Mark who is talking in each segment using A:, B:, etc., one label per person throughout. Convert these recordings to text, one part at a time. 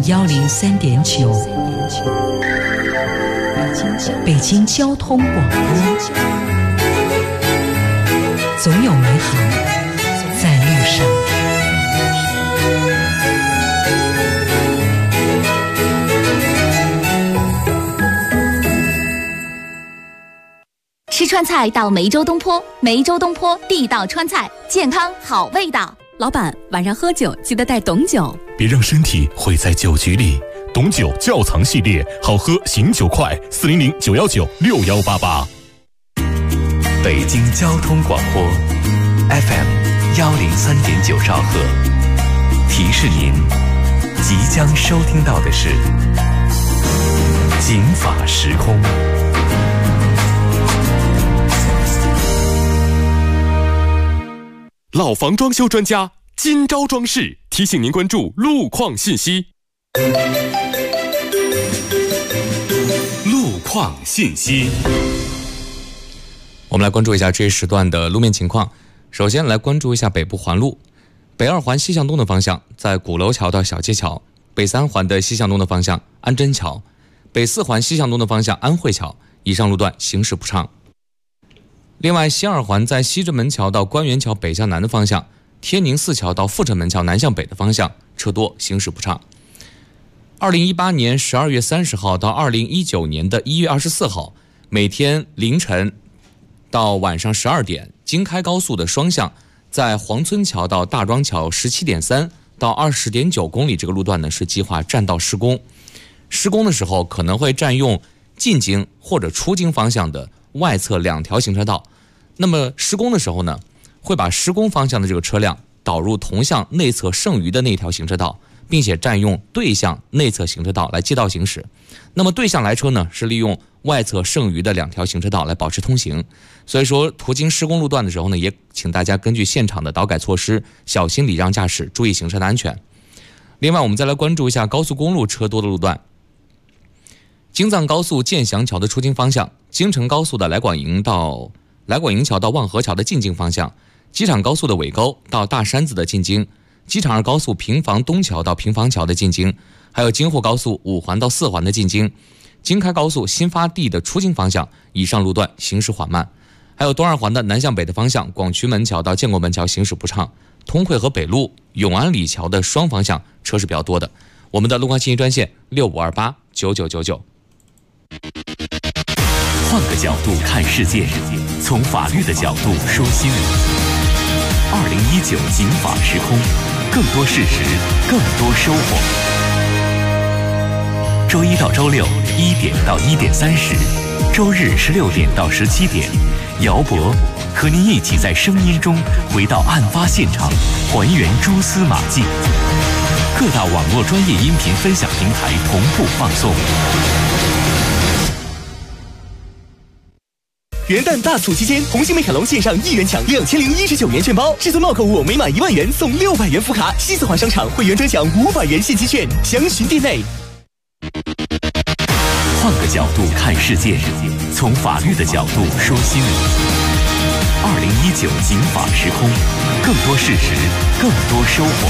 A: 103.9，北京交通广播，总有美好在路上。
B: 吃川菜到梅州东坡，梅州东坡地道川菜，健康好味道。
C: 老板，晚上喝酒记得带董酒，
D: 别让身体毁在酒局里。董酒窖藏系列，好喝醒酒快，400-919-6188。
E: 北京交通广播 FM 103.9兆赫，提示您即将收听到的是警法时空。
D: 老房装修专家今朝装饰提醒您关注路况信息。路况信息，
F: 我们来关注一下这一时段的路面情况。首先来关注一下北部环路，北二环西向东的方向，在鼓楼桥到小街桥；北三环的西向东的方向，安贞桥；北四环西向东的方向，安慧桥，以上路段行驶不畅。另外，西二环在西直门桥到官园桥北向南的方向，天宁寺桥到阜成门桥南向北的方向车多，行驶不畅。2018年12月30号到2019年的1月24号，每天凌晨到晚上12点，京开高速的双向在黄村桥到大庄桥17.3到20.9公里这个路段呢，是计划占道施工。施工的时候可能会占用进京或者出京方向的外侧2条行车道。那么施工的时候呢，会把施工方向的这个车辆导入同向内侧剩余的那条行车道，并且占用对向内侧行车道来接道行驶。那么对向来车呢，是利用外侧剩余的2条行车道来保持通行。所以说途经施工路段的时候呢，也请大家根据现场的导改措施，小心礼让驾驶，注意行车的安全。另外，我们再来关注一下高速公路车多的路段。京藏高速建祥桥的出京方向，京承高速的来广营桥到望河桥的进京方向，机场高速的尾沟到大山子的进京，机场2高速平房东桥到平房桥的进京，还有京沪高速5环到4环的进京，京开高速新发地的出京方向，以上路段行驶缓慢。还有东二环的南向北的方向，广渠门桥到建国门桥行驶不畅，通惠河北路永安里桥的双方向车是比较多的。我们的路况信息专线65289999。
E: 换个角度看世界，从法律的角度说新闻。2019警法时空，更多事实，更多收获。周一到周六1点到1点30，周日16点到17点，姚博和您一起在声音中回到案发现场，还原蛛丝马迹。各大网络专业音频分享平台同步放送。
G: 元旦大促期间，红星美凯龙线上1元抢2019元券包，至尊帽购物每满1万元送600元福卡，西四环商场会员专享500元现金券，详询店内。
E: 换个角度看世界，从法律的角度说新闻。2019警法时空，更多事实，更多收获。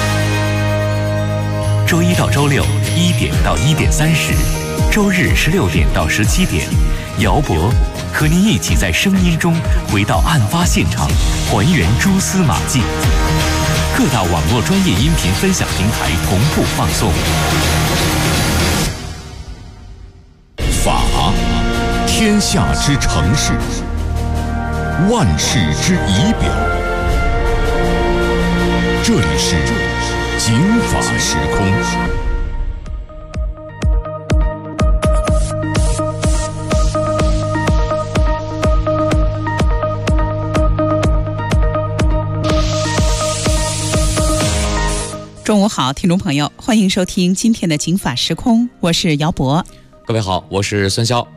E: 周一到周六1点到1点30，周日16点到17点，姚博和您一起在声音中回到案发现场，还原蛛丝马迹。各大网络专业音频分享平台同步放送。
D: 法，天下之常事，万事之仪表。这里是警法时空。
H: 中午好，听众朋友，欢迎收听今天的警法时空，我是姚博。
F: 各位好，我是孙潇。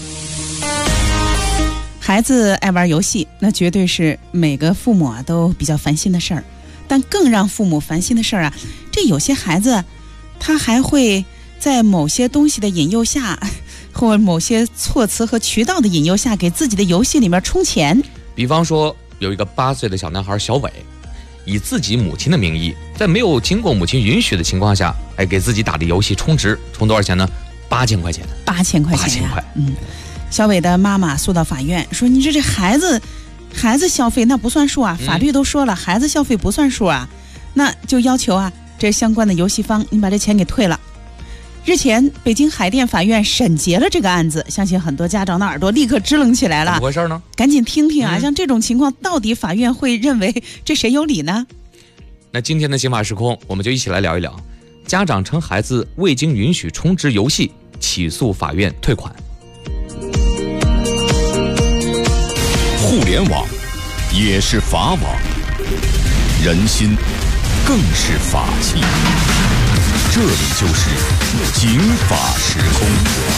H: 孩子爱玩游戏，那绝对是每个父母都比较烦心的事儿。但更让父母烦心的事儿这有些孩子他还会在某些东西的引诱下，或某些措辞和渠道的引诱下，给自己的游戏里面充钱。
F: 比方说有一个8岁的小男孩小伟， 以自己母亲的名义，在没有经过母亲允许的情况下，给自己打的游戏充值，充多少钱呢？8000块钱。
H: 8000块钱呀。小伟的妈妈诉到法院说：“你这孩子消费那不算数啊，法律都说了，孩子消费不算数啊，那就要求啊，这相关的游戏方你把这钱给退了。”日前，北京海淀法院审结了这个案子，相信很多家长的耳朵立刻支棱起来了。
F: 怎么回事呢？
H: 赶紧听听啊！像这种情况，到底法院会认为这谁有理呢？
F: 那今天的刑法时空，我们就一起来聊一聊，家长称孩子未经允许充值游戏，起诉法院退款。
D: 互联网也是法网，人心更是法器。这里就是警法时空。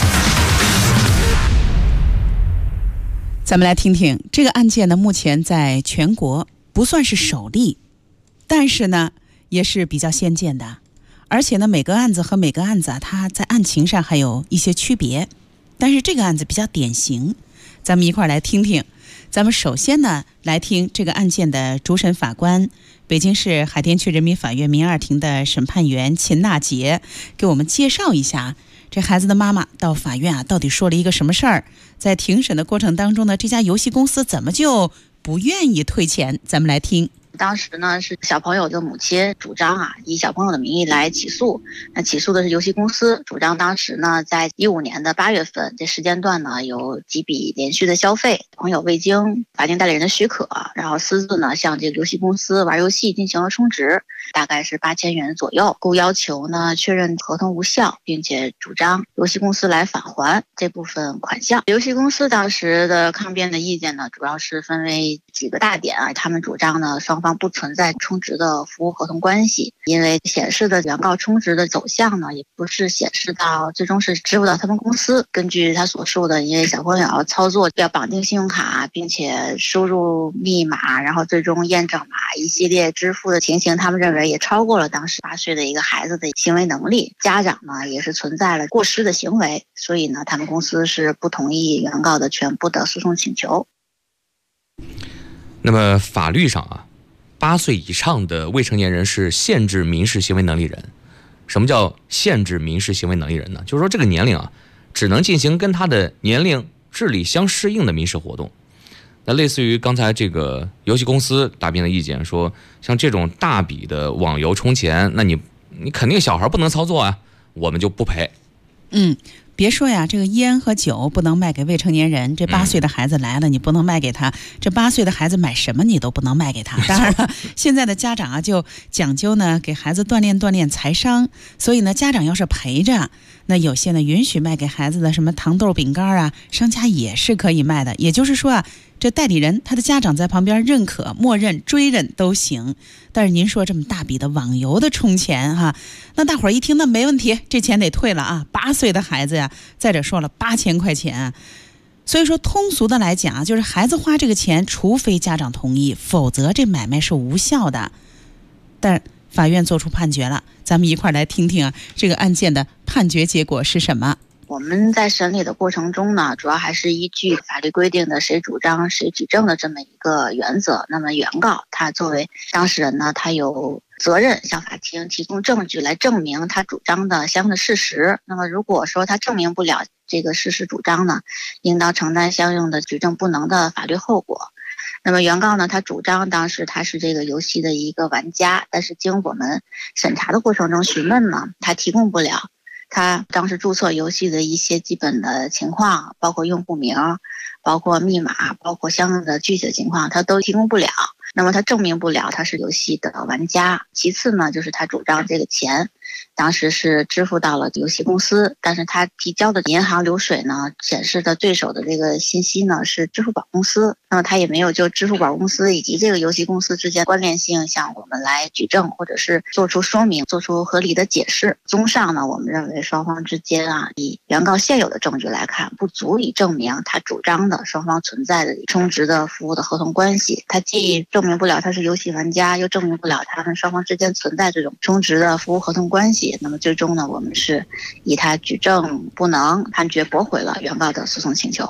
H: 咱们来听听这个案件呢，目前在全国不算是首例，但是呢也是比较先见的，而且呢每个案子和每个案子它在案情上还有一些区别，但是这个案子比较典型，咱们一块儿来听听。咱们首先呢来听这个案件的主审法官，北京市海淀区人民法院民二庭的审判员秦娜杰给我们介绍一下这孩子的妈妈到法院到底说了一个什么事儿，在庭审的过程当中呢，这家游戏公司怎么就不愿意退钱？咱们来听。
I: 当时呢是小朋友的母亲主张以小朋友的名义来起诉，那起诉的是游戏公司，主张当时呢在15年的8月份这时间段呢有几笔连续的消费，朋友未经法定代理人的许可，然后私自呢向这个游戏公司玩游戏进行了充值，大概是8000元左右，故要求呢确认合同无效，并且主张游戏公司来返还这部分款项。游戏公司当时的抗辩的意见呢主要是分为几个大点他们主张呢双方不存在充值的服务合同关系，因为显示的原告充值的走向呢也不是显示到最终是支付到他们公司。根据他所述的，因为小朋友要操作要绑定信用卡，并且输入密码，然后最终验证码一系列支付的情形，他们认为也超过了当时8岁的一个孩子的行为能力，家长呢也是存在了过失的行为，所以呢他们公司是不同意原告的全部的诉讼请求。
F: 那么法律上8岁以上的未成年人是限制民事行为能力人。什么叫限制民事行为能力人呢？就是说这个年龄只能进行跟他的年龄智力相适应的民事活动。那类似于刚才这个游戏公司答辩的意见说，像这种大笔的网游充钱，那你肯定小孩不能操作我们就不赔。
H: 别说这个烟和酒不能卖给未成年人，这8岁的孩子来了，你不能卖给他，这8岁的孩子买什么你都不能卖给他。当然了，现在的家长就讲究呢给孩子锻炼财商，所以呢家长要是陪着，那有些呢允许卖给孩子的什么糖豆饼干商家也是可以卖的。也就是说这代理人他的家长在旁边认可、默认、追认都行。但是您说这么大笔的网游的充钱那大伙儿一听那没问题，这钱得退了8岁的孩子再者说了8000块钱。所以说通俗的来讲就是孩子花这个钱，除非家长同意，否则这买卖是无效的。但法院做出判决了，咱们一块儿来听听这个案件的判决结果是什么。
I: 我们在审理的过程中呢，主要还是依据法律规定的谁主张谁举证的这么一个原则。那么原告他作为当事人呢，他有责任向法庭提供证据来证明他主张的相应的事实。那么如果说他证明不了这个事实主张呢，应当承担相应的举证不能的法律后果。那么原告呢，他主张当时他是这个游戏的一个玩家，但是经我们审查的过程中询问呢，他提供不了他当时注册游戏的一些基本的情况，包括用户名，包括密码，包括相应的具体的情况，他都提供不了。那么他证明不了他是游戏的玩家。其次呢，就是他主张这个钱当时是支付到了游戏公司，但是他提交的银行流水呢显示的对手的这个信息呢是支付宝公司，那么他也没有就支付宝公司以及这个游戏公司之间关联性向我们来举证，或者是做出说明，做出合理的解释。综上呢，我们认为双方之间以原告现有的证据来看，不足以证明他主张的双方存在的充值的服务的合同关系。他既证明不了他是游戏玩家，又证明不了他们双方之间存在这种充值的服务合同关系。那么最终呢，我们是以他举证不能，判决驳回了原告的诉讼请求。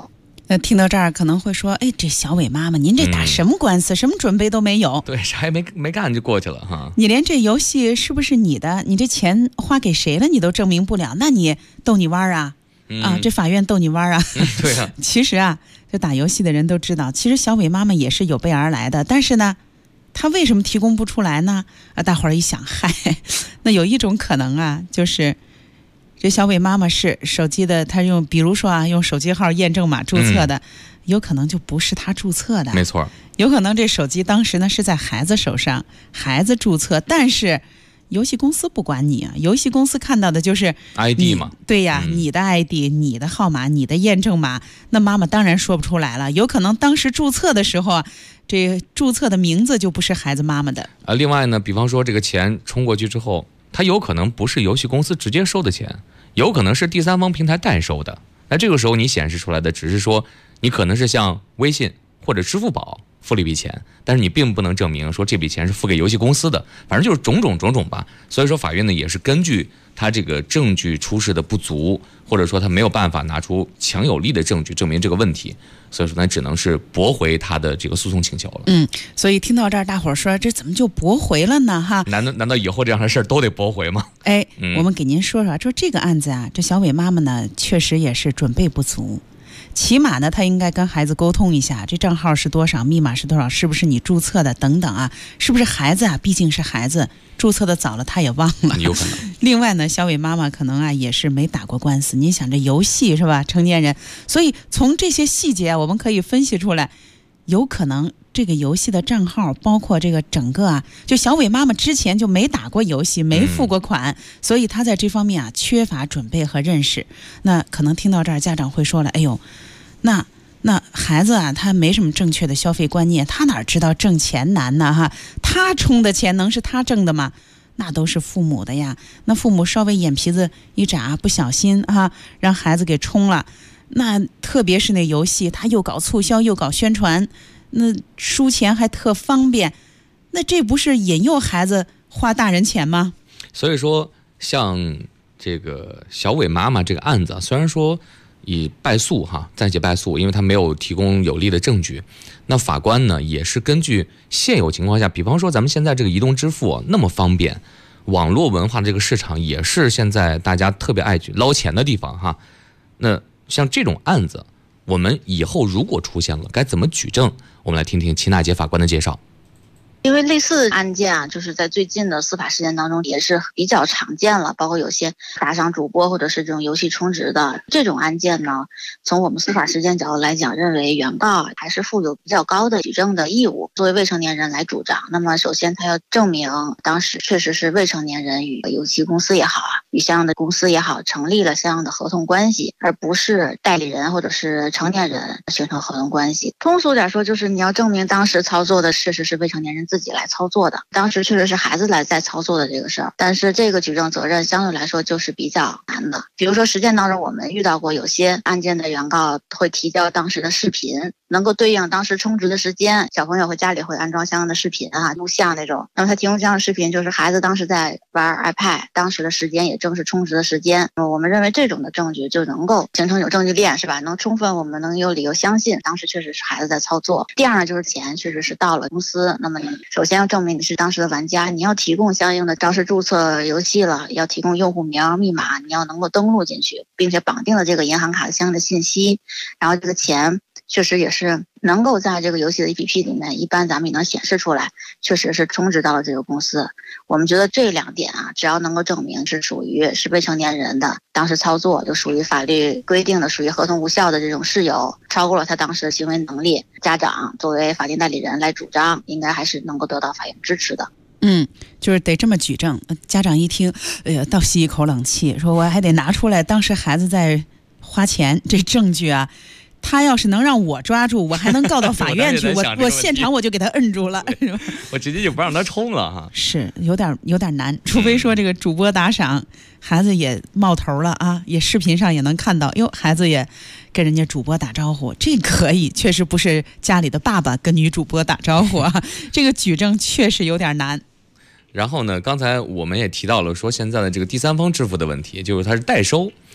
H: 那听到这儿可能会说，哎，这小伟妈妈，您这打什么官司？什么准备都没有？
F: 对，啥也没干就过去了哈。
H: 你连这游戏是不是你的，你这钱花给谁了，你都证明不了，那你逗你玩啊？这法院逗你玩啊？
F: 对啊。
H: 其实啊，这打游戏的人都知道，其实小伟妈妈也是有备而来的，但是呢，她为什么提供不出来呢？大伙儿一想，嗨，那有一种可能啊，就是这小伟妈妈是手机的，她用比如说用手机号验证码注册的，有可能就不是她注册的。
F: 没错，
H: 有可能这手机当时呢是在孩子手上，孩子注册，但是游戏公司不管你啊，游戏公司看到的就是
F: ID 嘛。
H: 对呀，你的 ID、你的号码、你的验证码，那妈妈当然说不出来了。有可能当时注册的时候这注册的名字就不是孩子妈妈的。
F: 另外呢，比方说这个钱冲过去之后，它有可能不是游戏公司直接收的钱，有可能是第三方平台代收的。那这个时候你显示出来的只是说你可能是向微信或者支付宝付了一笔钱，但是你并不能证明说这笔钱是付给游戏公司的，反正就是种种吧。所以说法院呢也是根据他这个证据出示的不足，或者说他没有办法拿出强有力的证据证明这个问题，所以说呢只能是驳回他的这个诉讼请求了。
H: 所以听到这儿，大伙儿说这怎么就驳回了呢？哈，
F: 难道以后这样的事儿都得驳回吗？
H: 我们给您说这个案子啊，这小伟妈妈呢确实也是准备不足。起码呢，他应该跟孩子沟通一下，这账号是多少，密码是多少，是不是你注册的等等啊？是不是孩子啊？毕竟是孩子，注册的早了，他也忘了。
F: 有可能。
H: 另外呢，小伟妈妈可能啊也是没打过官司。你想这游戏是吧？成年人，所以从这些细节我们可以分析出来，有可能这个游戏的账号，包括这个整个啊，就小伟妈妈之前就没打过游戏，没付过款，所以她在这方面啊缺乏准备和认识。那可能听到这儿，家长会说了，哎呦，那孩子啊，他没什么正确的消费观念，他哪知道挣钱难呢？哈，他充的钱能是他挣的吗？那都是父母的呀。那父母稍微眼皮子一眨，不小心让孩子给充了。那特别是那游戏，他又搞促销又搞宣传，那输钱还特方便，那这不是引诱孩子花大人钱吗？
F: 所以说，像这个小伟妈妈这个案子，虽然说以败诉暂且败诉，因为他没有提供有力的证据。那法官呢，也是根据现有情况下，比方说咱们现在这个移动支付那么方便，网络文化这个市场也是现在大家特别爱去捞钱的地方那像这种案子，我们以后如果出现了，该怎么举证？我们来听听齐娜姐法官的介绍。
I: 因为类似案件啊，就是在最近的司法实践当中也是比较常见了，包括有些打赏主播或者是这种游戏充值的这种案件呢，从我们司法实践角度来讲，认为原告还是负有比较高的举证的义务，作为未成年人来主张。那么首先他要证明当时确实是未成年人与游戏公司也好与相应的公司也好成立了相应的合同关系，而不是代理人或者是成年人形成合同关系。通俗点说，就是你要证明当时操作的确实是未成年人自己来操作的，当时确实是孩子来在操作的这个事儿，但是这个举证责任相对来说就是比较难的。比如说实践当中我们遇到过有些案件的原告会提交当时的视频，能够对应当时充值的时间，小朋友和家里会安装相应的视频录像那种，那么他提供这样的视频就是孩子当时在玩 iPad， 当时的时间也正是充值的时间。那么我们认为这种的证据就能够形成有证据链，是吧？能充分我们能有理由相信当时确实是孩子在操作。第二呢，就是钱确实是到了公司，那么你首先要证明你是当时的玩家，你要提供相应的当时注册游戏了，要提供用户名密码，你要能够登录进去，并且绑定了这个银行卡的相应的信息，然后这个钱确实也是能够在这个游戏的 APP 里面，一般咱们也能显示出来，确实是充值到了这个公司。我们觉得这两点只要能够证明是属于是未成年人的当时操作，就属于法律规定的属于合同无效的这种事由，超过了他当时的行为能力，家长作为法定代理人来主张，应该还是能够得到法院支持的。
H: 就是得这么举证。家长一听，倒吸一口冷气，说我还得拿出来当时孩子在花钱这证据啊。他要是能让我抓住，我还能告到法院去。我现场我就给他摁住了，
F: 我直接就不让他充了
H: 是有点难，除非说这个主播打赏，孩子也冒头了也视频上也能看到，孩子也跟人家主播打招呼，这可以，确实不是家里的爸爸跟女主播打招呼这个举证确实有点难。
F: 然后呢，刚才我们也提到了说现在的这个第三方支付的问题，就是它是代收。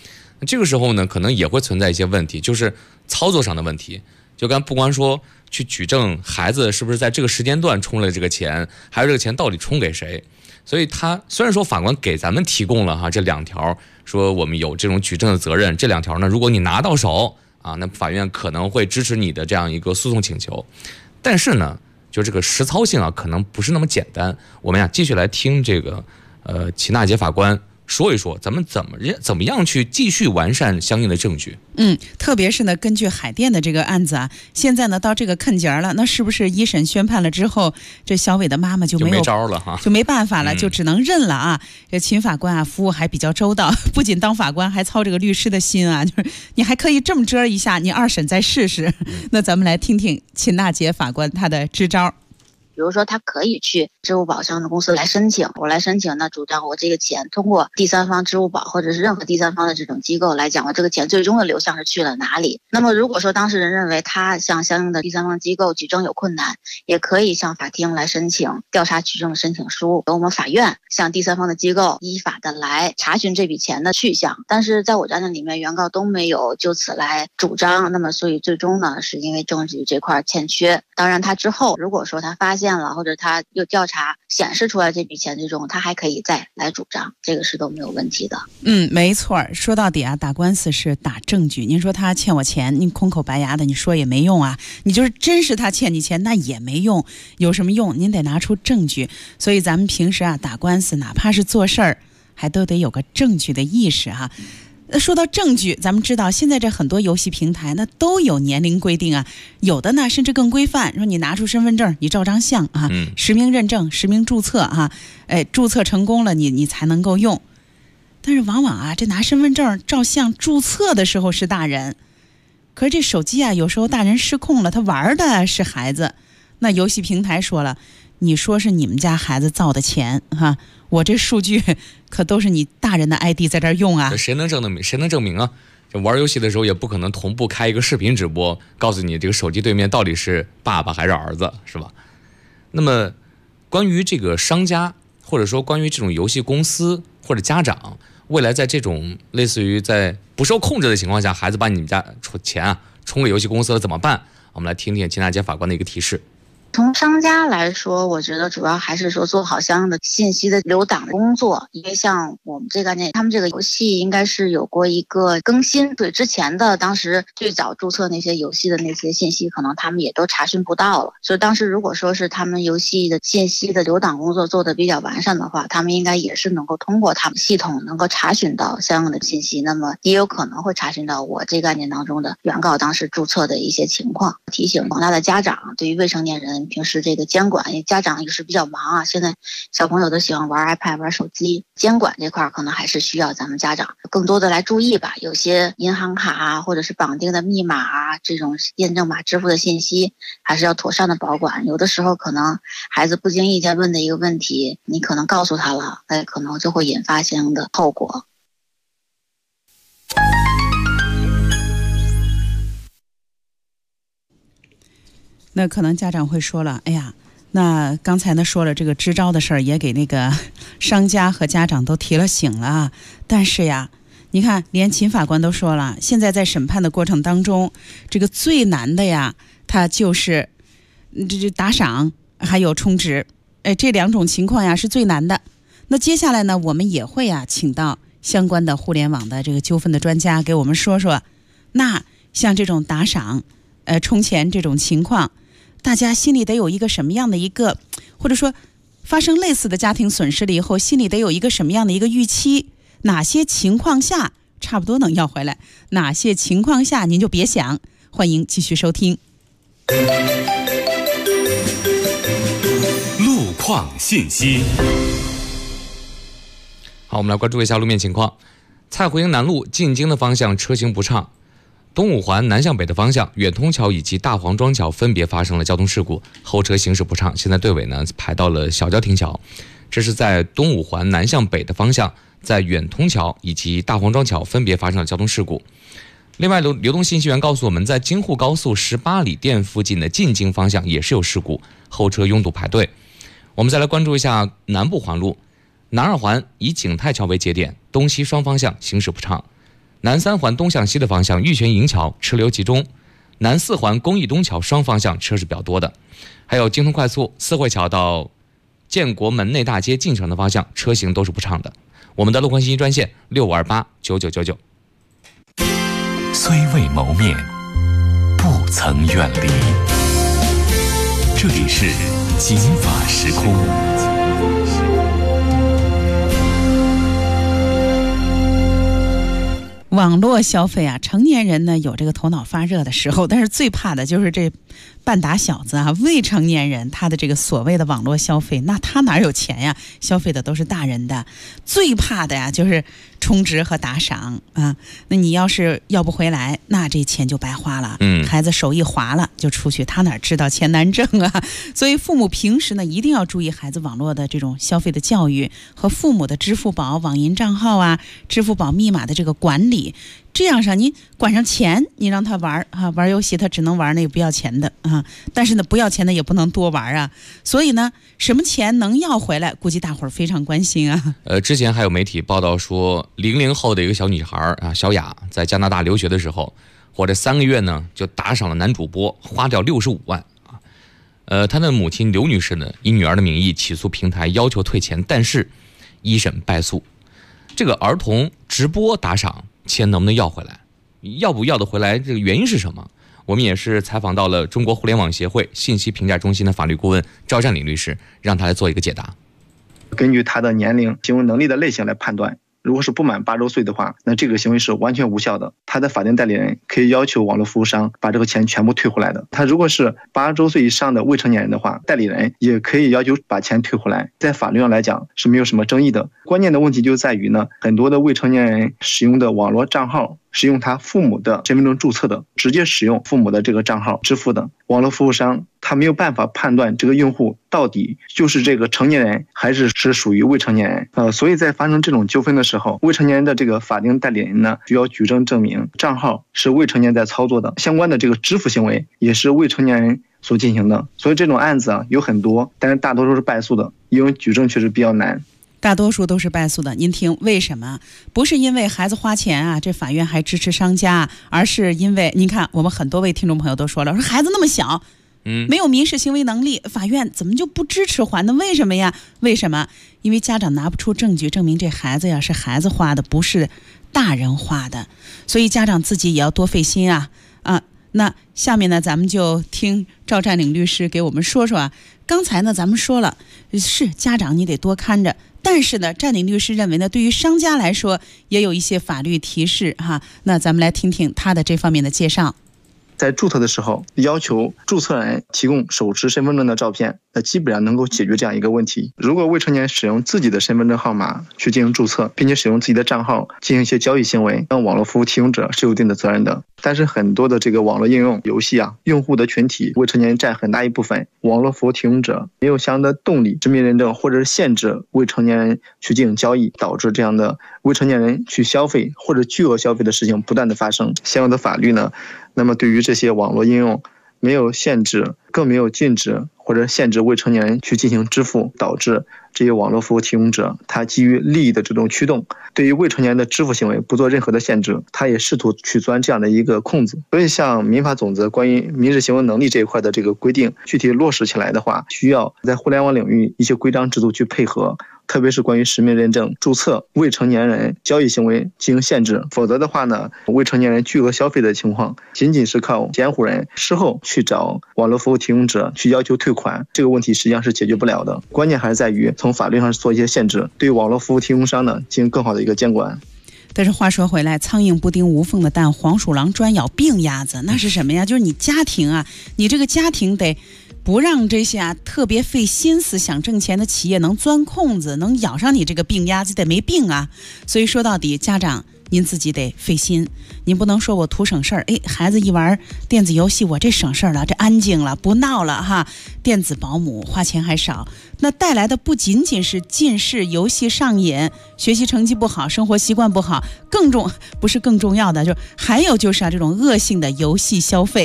F: 这个时候呢，可能也会存在一些问题，就是操作上的问题。就刚不光说去举证孩子是不是在这个时间段充了这个钱，还有这个钱到底充给谁。所以他虽然说法官给咱们提供了这2条，说我们有这种举证的责任，这2条呢，如果你拿到手那法院可能会支持你的这样一个诉讼请求。但是呢，就这个实操性可能不是那么简单。我们继续来听这个齐娜杰法官说一说，咱们怎么样去继续完善相应的证据。
H: 特别是呢，根据海淀的这个案子现在呢到这个坎节了，那是不是一审宣判了之后，这小伟的妈妈就没
F: 招了哈，
H: 就没办法了，就只能认了这秦法官服务还比较周到，不仅当法官还操这个律师的心就是你还可以这么遮一下，你2审再试试。那咱们来听听秦娜杰法官他的支招。
I: 比如说他可以去支付宝相关公司来申请，我来申请呢，主张我这个钱通过第三方支付宝或者是任何第三方的这种机构来讲，我这个钱最终的流向是去了哪里。那么如果说当事人认为他向相应的第三方机构举证有困难，也可以向法庭来申请调查取证申请书，由我们法院向第三方的机构依法的来查询这笔钱的去向。但是在我案子里面，原告都没有就此来主张，那么所以最终呢，是因为证据这块欠缺。当然他之后如果说他发现了，或者他又调查显示出来这笔钱最终他还可以再来主张，这个是都没有问题的。
H: 没错，说到底打官司是打证据。您说他欠我钱，您空口白牙的你说也没用你就是真是他欠你钱那也没用，有什么用？您得拿出证据。所以咱们平时打官司哪怕是做事儿还都得有个证据的意识说到证据，咱们知道现在这很多游戏平台那都有年龄规定有的呢甚至更规范，说你拿出身份证，你照张相实名认证、实名注册注册成功了你才能够用。但是往往这拿身份证、照相、注册的时候是大人，可是这手机有时候大人失控了，他玩的是孩子。那游戏平台说了，你说是你们家孩子造的钱我这数据可都是你大人的 ID 在这儿用
F: 谁能证明啊？这玩游戏的时候也不可能同步开一个视频直播，告诉你这个手机对面到底是爸爸还是儿子，是吧？那么关于这个商家，或者说关于这种游戏公司或者家长，未来在这种类似于在不受控制的情况下，孩子把你们家钱充给游戏公司了怎么办？我们来听听秦娜杰法官的一个提示。
I: 从商家来说，我觉得主要还是说做好相应的信息的留档的工作，因为像我们这个案件，他们这个游戏应该是有过一个更新，对之前的当时最早注册那些游戏的那些信息，可能他们也都查询不到了。所以当时如果说是他们游戏的信息的留档工作做得比较完善的话，他们应该也是能够通过他们系统能够查询到相应的信息，那么也有可能会查询到我这个案件当中的原告当时注册的一些情况。提醒广大的家长，对于未成年人平时这个监管，因为家长也是比较忙现在小朋友都喜欢玩 iPad 玩手机，监管这块可能还是需要咱们家长更多的来注意吧。有些银行卡或者是绑定的密码这种验证码支付的信息还是要妥善的保管。有的时候可能孩子不经意间问的一个问题，你可能告诉他了，可能就会引发相应的后果。
H: 那可能家长会说了，哎呀，那刚才呢说了这个支招的事儿，也给那个商家和家长都提了醒了。但是呀，你看连秦法官都说了，现在在审判的过程当中，这个最难的呀，它就是这打赏还有充值，这2种情况呀是最难的。那接下来呢，我们也会请到相关的互联网的这个纠纷的专家给我们说说，那像这种打赏充钱这种情况，大家心里得有一个什么样的一个，或者说发生类似的家庭损失了以后，心里得有一个什么样的一个预期，哪些情况下差不多能要回来，哪些情况下您就别想。欢迎继续收听
E: 路况信息。
F: 好，我们来关注一下路面情况。蔡胡营南路进京的方向车行不畅，东五环南向北的方向，远通桥以及大黄庄桥分别发生了交通事故，后车行驶不畅，现在队尾呢排到了小郊亭桥。这是在东五环南向北的方向，在远通桥以及大黄庄桥分别发生了交通事故。另外，流动信息源告诉我们，在京沪高速18里店附近的进京方向也是有事故，后车拥堵排队。我们再来关注一下南部环路，南二环以景泰桥为节点，东西双方向行驶不畅。 南3环东向西的方向玉泉营桥车流集中，南4环公益东桥双方向车是比较多的。还有京通快速四惠桥到建国门内大街进城的方向车行都是不畅的。我们的路况信息专线65289999。
E: 虽未谋面，不曾远离。这里是警法时空。
H: 网络消费啊，成年人呢有这个头脑发热的时候，但是最怕的就是这半打小子啊，未成年人他的这个所谓的网络消费，那他哪有钱呀？消费的都是大人的。最怕的呀就是充值和打赏啊，那你要是要不回来，那这钱就白花了。孩子手一滑了就出去，他哪知道钱难挣啊？所以父母平时呢一定要注意孩子网络的这种消费的教育和父母的支付宝、网银账号啊、支付宝密码的这个管理。这样上，你管上钱，你让他玩啊，玩游戏他只能玩那个不要钱的啊，但是呢不要钱的也不能多玩啊。所以呢，什么钱能要回来？估计大伙儿非常关心啊。
F: 之前还有媒体报道说，00后的一个小女孩啊，小雅在加拿大留学的时候，或者3个月呢就打赏了男主播，花掉65万啊。她的母亲刘女士呢，以女儿的名义起诉平台，要求退钱，但是一审败诉。这个儿童直播打赏钱能不能要回来？要不要得回来？这个原因是什么？我们也是采访到了中国互联网协会信息评价中心的法律顾问赵占领律师，让他来做一个解答。
J: 根据他的年龄、行为能力的类型来判断，如果是不满8周岁的话，那这个行为是完全无效的。他的法定代理人可以要求网络服务商把这个钱全部退回来的。他如果是8周岁以上的未成年人的话，代理人也可以要求把钱退回来，在法律上来讲是没有什么争议的。关键的问题就在于呢，很多的未成年人使用的网络账号是用他父母的身份证注册的，直接使用父母的这个账号支付的。网络服务商他没有办法判断这个用户到底就是这个成年人还是属于未成年人。所以在发生这种纠纷的时候，未成年人的这个法定代理人呢，需要举证证明账号是未成年在操作的，相关的这个支付行为也是未成年人所进行的。所以这种案子啊有很多，但是大多数是败诉的，因为举证确实比较难。
H: 大多数都是败诉的，您听为什么？不是因为孩子花钱啊，这法院还支持商家，而是因为您看，我们很多位听众朋友都说了，说孩子那么小，没有民事行为能力，法院怎么就不支持还呢？为什么呀？为什么？因为家长拿不出证据证明这孩子呀是孩子花的，不是大人花的，所以家长自己也要多费心啊。那下面呢，咱们就听赵占领律师给我们说说啊。刚才呢，咱们说了，是家长你得多看着，但是呢，占领律师认为呢，对于商家来说也有一些法律提示哈。那咱们来听听他的这方面的介绍。
J: 在注册的时候，要求注册人提供手持身份证的照片，那基本上能够解决这样一个问题。如果未成年使用自己的身份证号码去进行注册，并且使用自己的账号进行一些交易行为，那网络服务提供者是有一定的责任的。但是很多的这个网络应用游戏啊，用户的群体未成年人占很大一部分，网络服务提供者没有相应的动力、实名认证或者是限制未成年人去进行交易，导致这样的未成年人去消费或者巨额消费的事情不断的发生。相应的法律呢，那么对于这些网络应用没有限制，更没有禁止或者限制未成年人去进行支付，导致这些网络服务提供者他基于利益的这种驱动，对于未成年人的支付行为不做任何的限制，他也试图去钻这样的一个空子。所以像民法总则关于民事行为能力这一块的这个规定，具体落实起来的话，需要在互联网领域一些规章制度去配合，特别是关于实名认证、注册、未成年人交易行为进行限制。否则的话呢，未成年人巨额消费的情况，仅仅是靠监护人事后去找网络服务提供者去要求退款，这个问题实际上是解决不了的。关键还是在于从法律上做一些限制，对网络服务提供商呢进行更好的一个监管。
H: 但是话说回来，苍蝇不叮无缝的蛋，黄鼠狼专咬病鸭子，那是什么呀？就是你家庭啊，你这个家庭得不让这些特别费心思想挣钱的企业能钻空子，能咬上你这个病鸭子，得没病啊。所以说到底，家长您自己得费心，您不能说我图省事儿，孩子一玩电子游戏，我这省事儿了，这安静了，不闹了哈。电子保姆花钱还少，那带来的不仅仅是近视、游戏上瘾、学习成绩不好、生活习惯不好，不是更重要的，就还有就是这种恶性的游戏消费。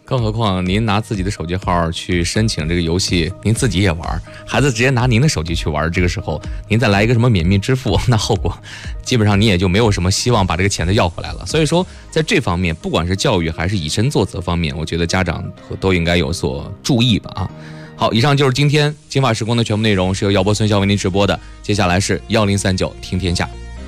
F: 更何况您拿自己的手机号去申请这个游戏，您自己也玩，孩子直接拿您的手机去玩，这个时候您再来一个什么免密支付，那后果基本上你也就没有什么希望把这个钱再要回来了。所以说在这方面，不管是教育还是以身作则方面，我觉得家长都应该有所注意吧啊。好，以上就是今天金法时光的全部内容，是由姚波、孙潇为您直播的。接下来是1039听天下。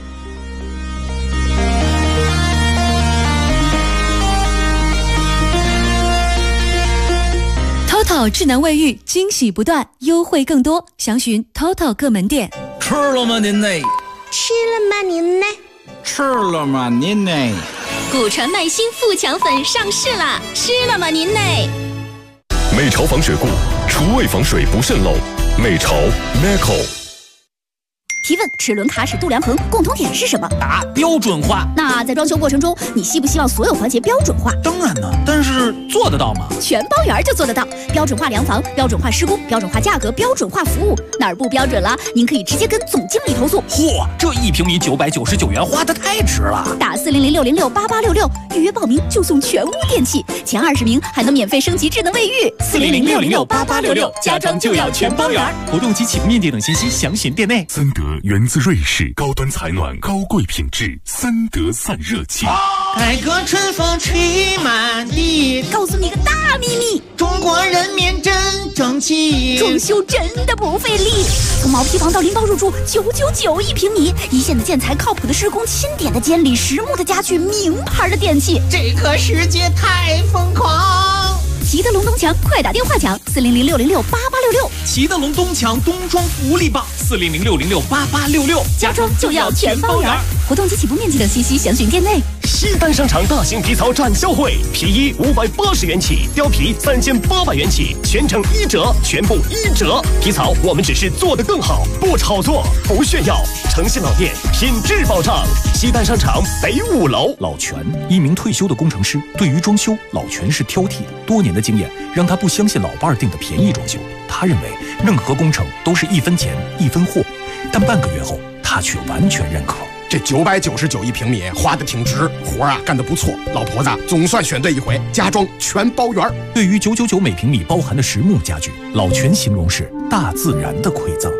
C: TOTO 智能卫浴惊喜不断，优惠更多，详询 TOTO 各门店。
K: 吃了吗您呢？
L: 吃了吗您呢？
K: 吃了吗您呢？
B: 古传麦新富强粉上市啦！吃了吗您呢？
D: 美潮防水固，厨卫防水不渗漏。美潮 Meco。
B: 提问：齿轮、卡尺、度量衡共同点是什么？
K: 答：标准化。
B: 那在装修过程中，你希不希望所有环节标准化？
K: 当然呢，但是做得到吗？
B: 全包圆就做得到，标准化量房、标准化施工、标准化价格、标准化服务，哪儿不标准了？您可以直接跟总经理投诉。
K: 嚯，这1平米999元花得太值了！
B: 打400-606-8866预约报名就送全屋电器，前20名还能免费升级智能卫浴。
G: 400-606-8866，家装就要全包圆。
E: 活动及启动面店等信息详询店内。森德源自瑞士，高端采暖，高贵品质，森德散热器。
M: 改革春风吹满地，
B: 告诉你个大秘密，
M: 中国人民真争气，
B: 装修真的不费力。从毛坯房到拎包入住，999一平米，一线的建材，靠谱的施工，钦点的监理，实木的家具，名牌的电器，
M: 这个世界太疯狂。
B: 齐德龙东墙，快打电话抢400-606-8866。
K: 齐德龙东墙冬装福利棒，400-606-8866，
B: 家装就要全包圆。活动及起步面积等信息详询店内。
G: 西单商场大型皮草展销会，皮衣580元起，貂皮3800元起，全程1折，全部1折。皮草我们只是做得更好，不炒作，不炫耀，诚信老店，品质保障。西单商场北5楼。
E: 老全，一名退休的工程师，对于装修，老全是挑剔的。多年的经验让他不相信老伴儿订的便宜装修，他认为任何工程都是1分钱1分货。但半个月后，他却完全认可。
N: 这999一平米花得挺值，活啊干得不错，老婆子总算选对一回，家装全包圆。
E: 对于999每平米包含的实木家具，老全形容是大自然的馈赠。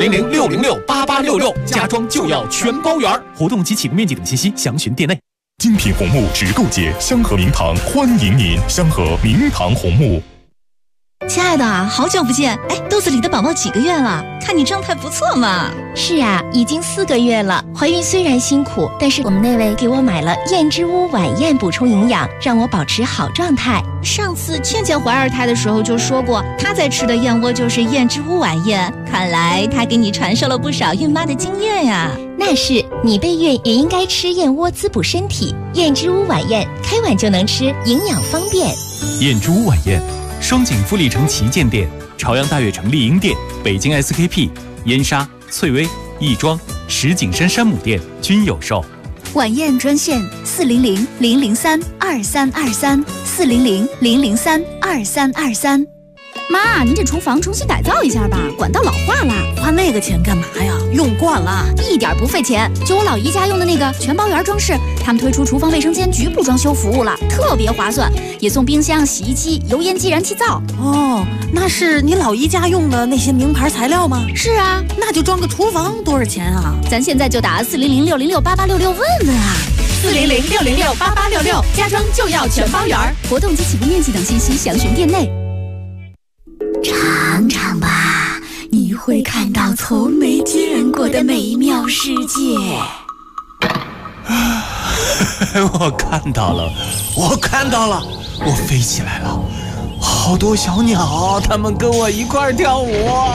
G: 400-606-8866，家装就要全包圆。
E: 活动及起步面积等信息详询店内。精品红木直购节，香河明堂欢迎您！香河明堂红木。
O: 亲爱的，好久不见！哎，肚子里的宝宝几个月了？看你状态不错嘛。
P: 是啊，已经4个月了。怀孕虽然辛苦，但是我们那位给我买了燕之屋晚宴补充营养，让我保持好状态。
O: 上次倩倩怀2胎的时候就说过，她在吃的燕窝就是燕之屋晚宴。看来她给你传授了不少孕妈的经验呀。
P: 那是，你备孕也应该吃燕窝滋补身体。燕之屋晚宴，开碗就能吃，营养方便。
E: 燕之屋晚宴。双井富力城旗舰店、朝阳大悦城丽婴店、北京 SKP、燕莎、翠微、亦庄、石景山山姆店均有售。
B: 晚宴专线400-003-2323 400-003-2323。妈，您这厨房重新改造一下吧，管道老化了。
Q: 花那个钱干嘛呀？用惯了，
B: 一点不费钱。就我老姨家用的那个全包圆装饰，他们推出厨房卫生间局部装修服务了，特别划算，也送冰箱、洗衣机、油烟机、燃气灶。
Q: 哦，那是你老姨家用的那些名牌材料吗？
B: 是啊，
Q: 那就装个厨房多少钱啊？
B: 咱现在就打400-606-8866问问啊。
G: 400-606-8866，家装就要全包圆。
B: 活动及起步面积等信息详询店内。
R: 尝尝吧，你会看到从没见过的美妙世界。
K: 我看到了，我飞起来了，好多小鸟，它们跟我一块跳舞。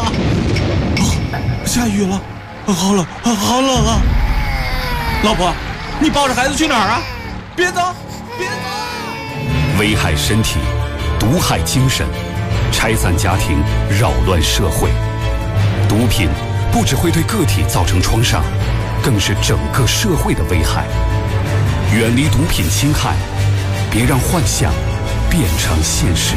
K: 下雨了，好冷啊！老婆，你抱着孩子去哪儿啊？别走！
D: 危害身体，毒害精神，拆散家庭，扰乱社会。毒品不只会对个体造成创伤，更是整个社会的危害。远离毒品侵害，别让幻想变成现实。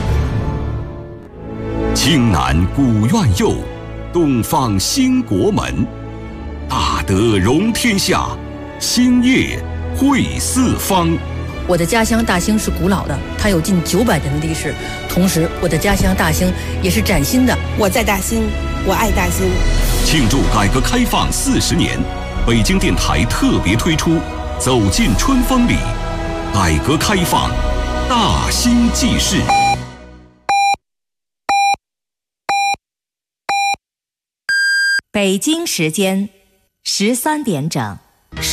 D: 京南古院佑，东方兴国门，大德容天下，兴业惠四方。
S: 我的家乡大兴是古老的，它有近900年的历史。同时，我的家乡大兴也是崭新的。
T: 我在大兴，我爱大兴。
U: 庆祝改革开放40年，北京电台特别推出《走进春风里》，改革开放，大兴纪事。
V: 北京时间13点整。